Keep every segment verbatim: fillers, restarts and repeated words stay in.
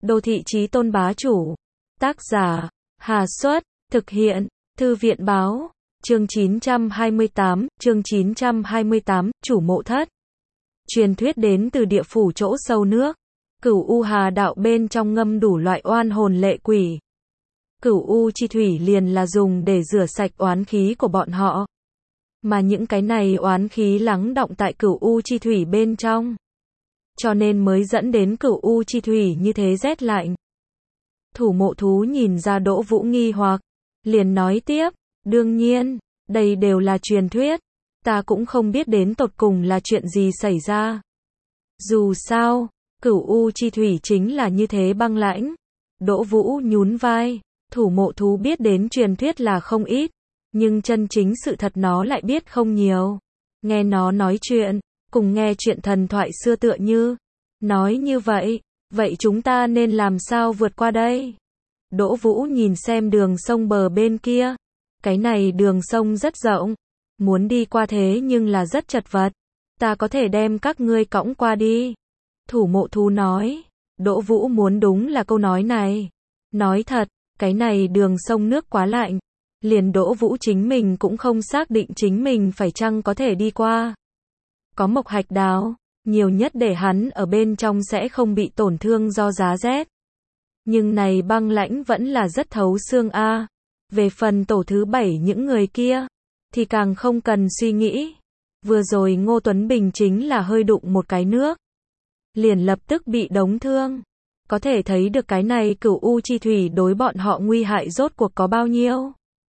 Đô thị chí tôn bá chủ. Tác giả, Hà Xuất, thực hiện, Thư viện báo, chương chín trăm hai mươi tám, chương chín trăm hai mươi tám, chủ mộ thất. Truyền thuyết đến từ địa phủ chỗ sâu nước. Cửu U Hà đạo bên trong ngâm đủ loại oan hồn lệ quỷ. Cửu U chi thủy liền là dùng để rửa sạch oán khí của bọn họ. Mà những cái này oán khí lắng đọng tại cửu U chi thủy bên trong. Cho nên mới dẫn đến cửu U chi thủy như thế rét lạnh. Thủ mộ thú nhìn ra Đỗ Vũ nghi hoặc, liền nói tiếp, đương nhiên, đây đều là truyền thuyết, ta cũng không biết đến tột cùng là chuyện gì xảy ra. Dù sao, cửu U chi thủy chính là như thế băng lãnh. Đỗ Vũ nhún vai, thủ mộ thú biết đến truyền thuyết là không ít, nhưng chân chính sự thật nó lại biết không nhiều. Nghe nó nói chuyện, cùng nghe chuyện thần thoại xưa tựa như. Nói như vậy, vậy chúng ta nên làm sao vượt qua đây? Đỗ Vũ nhìn xem đường sông bờ bên kia. Cái này đường sông rất rộng, muốn đi qua thế nhưng là rất chật vật. Ta có thể đem các ngươi cõng qua đi. Thủ mộ thú nói. Đỗ Vũ muốn đúng là câu nói này. Nói thật, cái này đường sông nước quá lạnh. Liền Đỗ Vũ chính mình cũng không xác định chính mình phải chăng có thể đi qua. Có mộc hạch đào, nhiều nhất để hắn ở bên trong sẽ không bị tổn thương do giá rét. Nhưng này băng lãnh vẫn là rất thấu xương a. À. Về phần tổ thứ bảy những người kia, thì càng không cần suy nghĩ. Vừa rồi Ngô Tuấn Bình chính là hơi đụng một cái nước, liền lập tức bị đóng thương. Có thể thấy được cái này cửu U chi thủy đối bọn họ nguy hại rốt cuộc có bao nhiêu.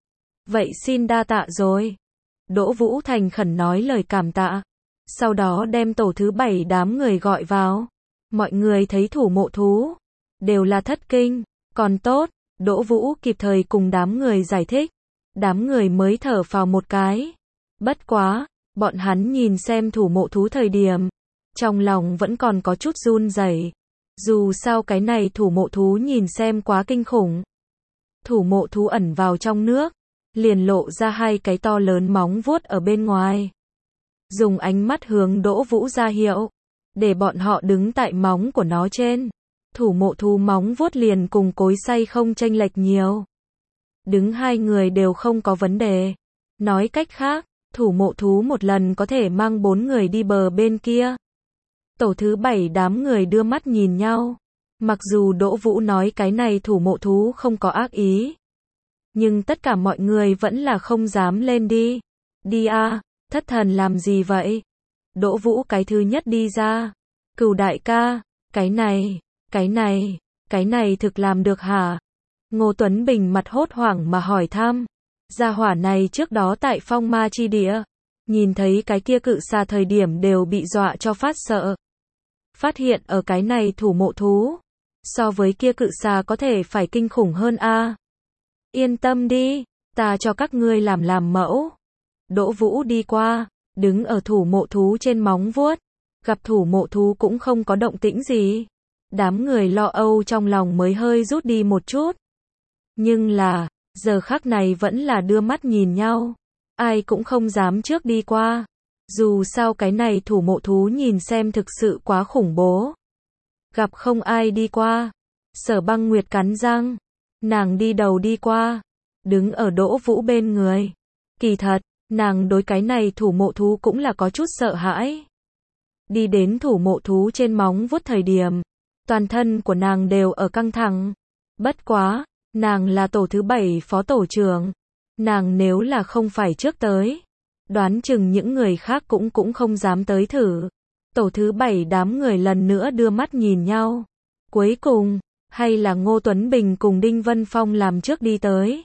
Vậy xin đa tạ rồi. Đỗ Vũ thành khẩn nói lời cảm tạ. Sau đó đem tổ thứ bảy đám người gọi vào. Mọi người thấy thủ mộ thú đều là thất kinh. Còn tốt, Đỗ Vũ kịp thời cùng đám người giải thích. Đám người mới thở phào một cái. Bất quá, bọn hắn nhìn xem thủ mộ thú thời điểm, trong lòng vẫn còn có chút run rẩy. Dù sao cái này thủ mộ thú nhìn xem quá kinh khủng. Thủ mộ thú ẩn vào trong nước, liền lộ ra hai cái to lớn móng vuốt ở bên ngoài. Dùng ánh mắt hướng Đỗ Vũ ra hiệu, để bọn họ đứng tại móng của nó trên. Thủ mộ thú móng vuốt liền cùng cối xay không chênh lệch nhiều. Đứng hai người đều không có vấn đề. Nói cách khác, thủ mộ thú một lần có thể mang bốn người đi bờ bên kia. Tổ thứ bảy đám người đưa mắt nhìn nhau. Mặc dù Đỗ Vũ nói cái này thủ mộ thú không có ác ý, nhưng tất cả mọi người vẫn là không dám lên đi. Đi a, thất thần làm gì vậy? Đỗ Vũ cái thứ nhất đi ra. Cửu đại ca, cái này, cái này, cái này thực làm được hả? Ngô Tuấn Bình mặt hốt hoảng mà hỏi thăm. Gia hỏa này trước đó tại phong ma chi địa, nhìn thấy cái kia cự xà thời điểm đều bị dọa cho phát sợ. Phát hiện ở cái này thủ mộ thú, so với kia cự xà có thể phải kinh khủng hơn a. À. Yên tâm đi, ta cho các ngươi làm làm mẫu. Đỗ Vũ đi qua, đứng ở thủ mộ thú trên móng vuốt, gặp thủ mộ thú cũng không có động tĩnh gì. Đám người lo âu trong lòng mới hơi rút đi một chút. Nhưng là, giờ khắc này vẫn là đưa mắt nhìn nhau. Ai cũng không dám trước đi qua. Dù sao cái này thủ mộ thú nhìn xem thực sự quá khủng bố. Gặp không ai đi qua. Sở Băng Nguyệt cắn răng. Nàng đi đầu đi qua. Đứng ở Đỗ Vũ bên người. Kỳ thật, nàng đối cái này thủ mộ thú cũng là có chút sợ hãi. Đi đến thủ mộ thú trên móng vuốt thời điểm, toàn thân của nàng đều ở căng thẳng. Bất quá, nàng là tổ thứ bảy phó tổ trưởng. Nàng nếu là không phải trước tới, đoán chừng những người khác cũng cũng không dám tới thử. Tổ thứ bảy đám người lần nữa đưa mắt nhìn nhau. Cuối cùng, hay là Ngô Tuấn Bình cùng Đinh Vân Phong làm trước đi tới.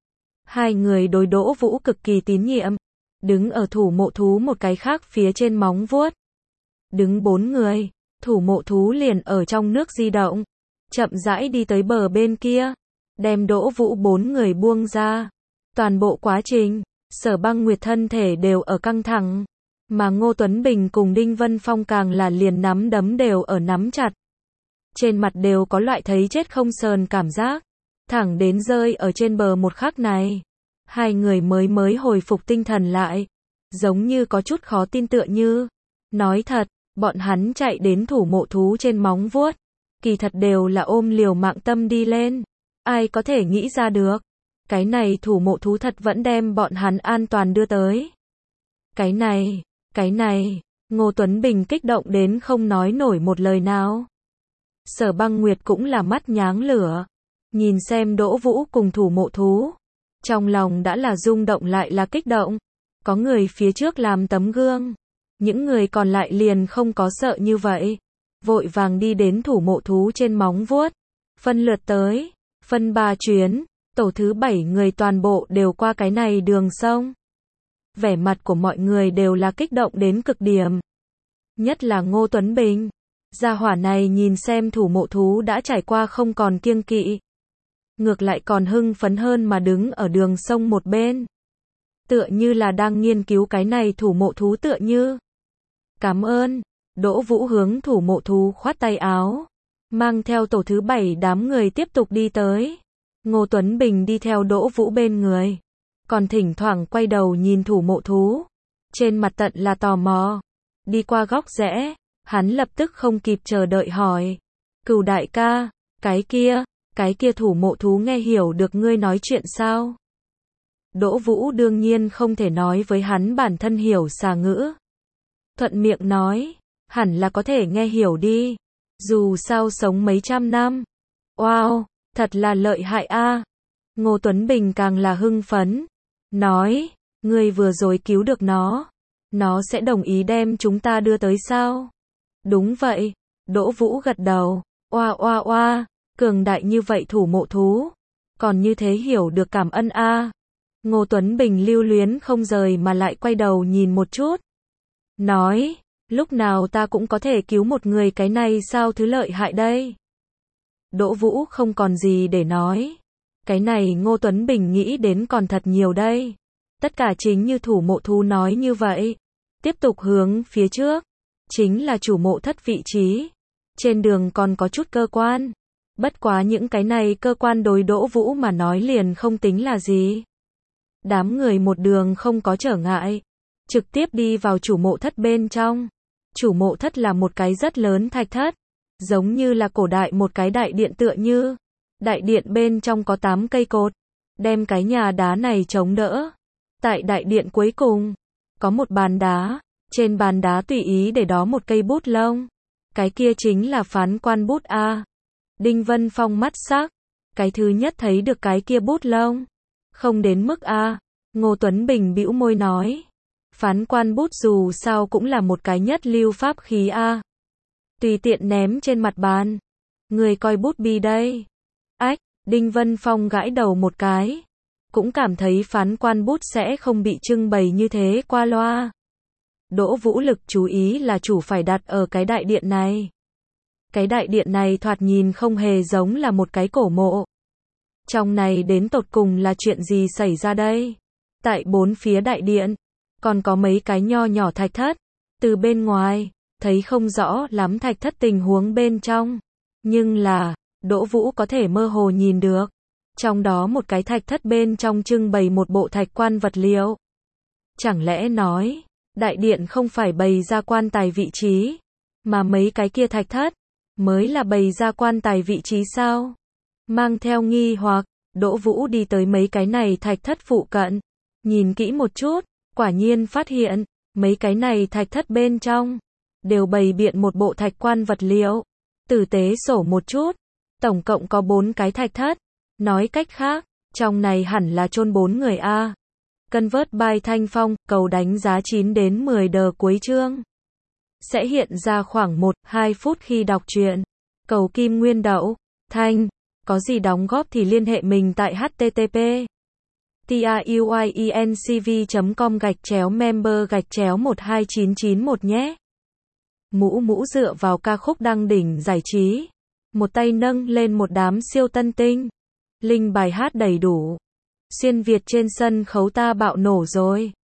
Hai người đối Đỗ Vũ cực kỳ tín nhiệm, đứng ở thủ mộ thú một cái khác phía trên móng vuốt. Đứng bốn người, thủ mộ thú liền ở trong nước di động, chậm rãi đi tới bờ bên kia, đem Đỗ Vũ bốn người buông ra. Toàn bộ quá trình, Sở Băng Nguyệt thân thể đều ở căng thẳng, mà Ngô Tuấn Bình cùng Đinh Vân Phong càng là liền nắm đấm đều ở nắm chặt. Trên mặt đều có loại thấy chết không sờn cảm giác, thẳng đến rơi ở trên bờ một khắc này. Hai người mới mới hồi phục tinh thần lại, giống như có chút khó tin tựa như. Nói thật, bọn hắn chạy đến thủ mộ thú trên móng vuốt, kỳ thật đều là ôm liều mạng tâm đi lên. Ai có thể nghĩ ra được. Cái này thủ mộ thú thật vẫn đem bọn hắn an toàn đưa tới. Cái này, cái này, Ngô Tuấn Bình kích động đến không nói nổi một lời nào. Sở Băng Nguyệt cũng là mắt nháng lửa. Nhìn xem Đỗ Vũ cùng thủ mộ thú. Trong lòng đã là rung động lại là kích động. Có người phía trước làm tấm gương. Những người còn lại liền không có sợ như vậy. Vội vàng đi đến thủ mộ thú trên móng vuốt. Phân lượt tới. Phân ba chuyến. Tổ thứ bảy người toàn bộ đều qua cái này đường sông. Vẻ mặt của mọi người đều là kích động đến cực điểm. Nhất là Ngô Tuấn Bình. Gia hỏa này nhìn xem thủ mộ thú đã trải qua không còn kiêng kỵ. Ngược lại còn hưng phấn hơn mà đứng ở đường sông một bên. Tựa như là đang nghiên cứu cái này thủ mộ thú tựa như. Cảm ơn. Đỗ Vũ hướng thủ mộ thú khoát tay áo. Mang theo tổ thứ bảy đám người tiếp tục đi tới. Ngô Tuấn Bình đi theo Đỗ Vũ bên người. Còn thỉnh thoảng quay đầu nhìn thủ mộ thú. Trên mặt tận là tò mò. Đi qua góc rẽ. Hắn lập tức không kịp chờ đợi hỏi. Cửu đại ca, cái kia, cái kia thủ mộ thú nghe hiểu được ngươi nói chuyện sao? Đỗ Vũ đương nhiên không thể nói với hắn bản thân hiểu xà ngữ. Thuận miệng nói, hẳn là có thể nghe hiểu đi. Dù sao sống mấy trăm năm. Wow, thật là lợi hại a. Ngô Tuấn Bình càng là hưng phấn. Nói, ngươi vừa rồi cứu được nó. Nó sẽ đồng ý đem chúng ta đưa tới sao? Đúng vậy. Đỗ Vũ gật đầu. Oa oa oa, cường đại như vậy thủ mộ thú. Còn như thế hiểu được cảm ơn a. Ngô Tuấn Bình lưu luyến không rời mà lại quay đầu nhìn một chút. Nói, lúc nào ta cũng có thể cứu một người cái này sao thứ lợi hại đây. Đỗ Vũ không còn gì để nói. Cái này Ngô Tuấn Bình nghĩ đến còn thật nhiều đây. Tất cả chính như thủ mộ thú nói như vậy. Tiếp tục hướng phía trước. Chính là chủ mộ thất vị trí. Trên đường còn có chút cơ quan. Bất quá những cái này cơ quan đối Đỗ Vũ mà nói liền không tính là gì. Đám người một đường không có trở ngại. Trực tiếp đi vào chủ mộ thất bên trong. Chủ mộ thất là một cái rất lớn thạch thất. Giống như là cổ đại một cái đại điện tựa như. Đại điện bên trong có tám cây cột. Đem cái nhà đá này chống đỡ. Tại đại điện cuối cùng. Có một bàn đá. Trên bàn đá tùy ý để đó một cây bút lông. Cái kia chính là phán quan bút A. Đinh Vân Phong mắt sắc. Cái thứ nhất thấy được cái kia bút lông. Không đến mức A. Ngô Tuấn Bình bĩu môi nói. Phán quan bút dù sao cũng là một cái nhất lưu pháp khí A. Tùy tiện ném trên mặt bàn. Người coi bút bi đây. Ách, Đinh Vân Phong gãi đầu một cái. Cũng cảm thấy phán quan bút sẽ không bị trưng bày như thế qua loa. Đỗ Vũ lực chú ý là chủ phải đặt ở cái đại điện này. Cái đại điện này thoạt nhìn không hề giống là một cái cổ mộ. Trong này đến tột cùng là chuyện gì xảy ra đây? Tại bốn phía đại điện, còn có mấy cái nho nhỏ thạch thất. Từ bên ngoài, thấy không rõ lắm thạch thất tình huống bên trong. Nhưng là, Đỗ Vũ có thể mơ hồ nhìn được. Trong đó một cái thạch thất bên trong trưng bày một bộ thạch quan vật liệu. Chẳng lẽ nói, đại điện không phải bày ra quan tài vị trí, mà mấy cái kia thạch thất, mới là bày ra quan tài vị trí sao? Mang theo nghi hoặc, Đỗ Vũ đi tới mấy cái này thạch thất phụ cận. Nhìn kỹ một chút, quả nhiên phát hiện, mấy cái này thạch thất bên trong, đều bày biện một bộ thạch quan vật liệu. Tử tế sổ một chút, tổng cộng có bốn cái thạch thất. Nói cách khác, trong này hẳn là chôn bốn người A. Convert by Thanh Phong, cầu đánh giá chín đến mười đờ cuối chương. Sẽ hiện ra khoảng một đến hai phút khi đọc truyện. Cầu Kim Nguyên Đậu, Thanh, có gì đóng góp thì liên hệ mình tại http truyencv chấm com gạch chéo member gạch chéo một hai chín chín một nhé. Mũ mũ dựa vào ca khúc đăng đỉnh giải trí. Một tay nâng lên một đám siêu tân tinh. Linh bài hát đầy đủ. Xuyên Việt trên sân khấu ta bạo nổ rồi.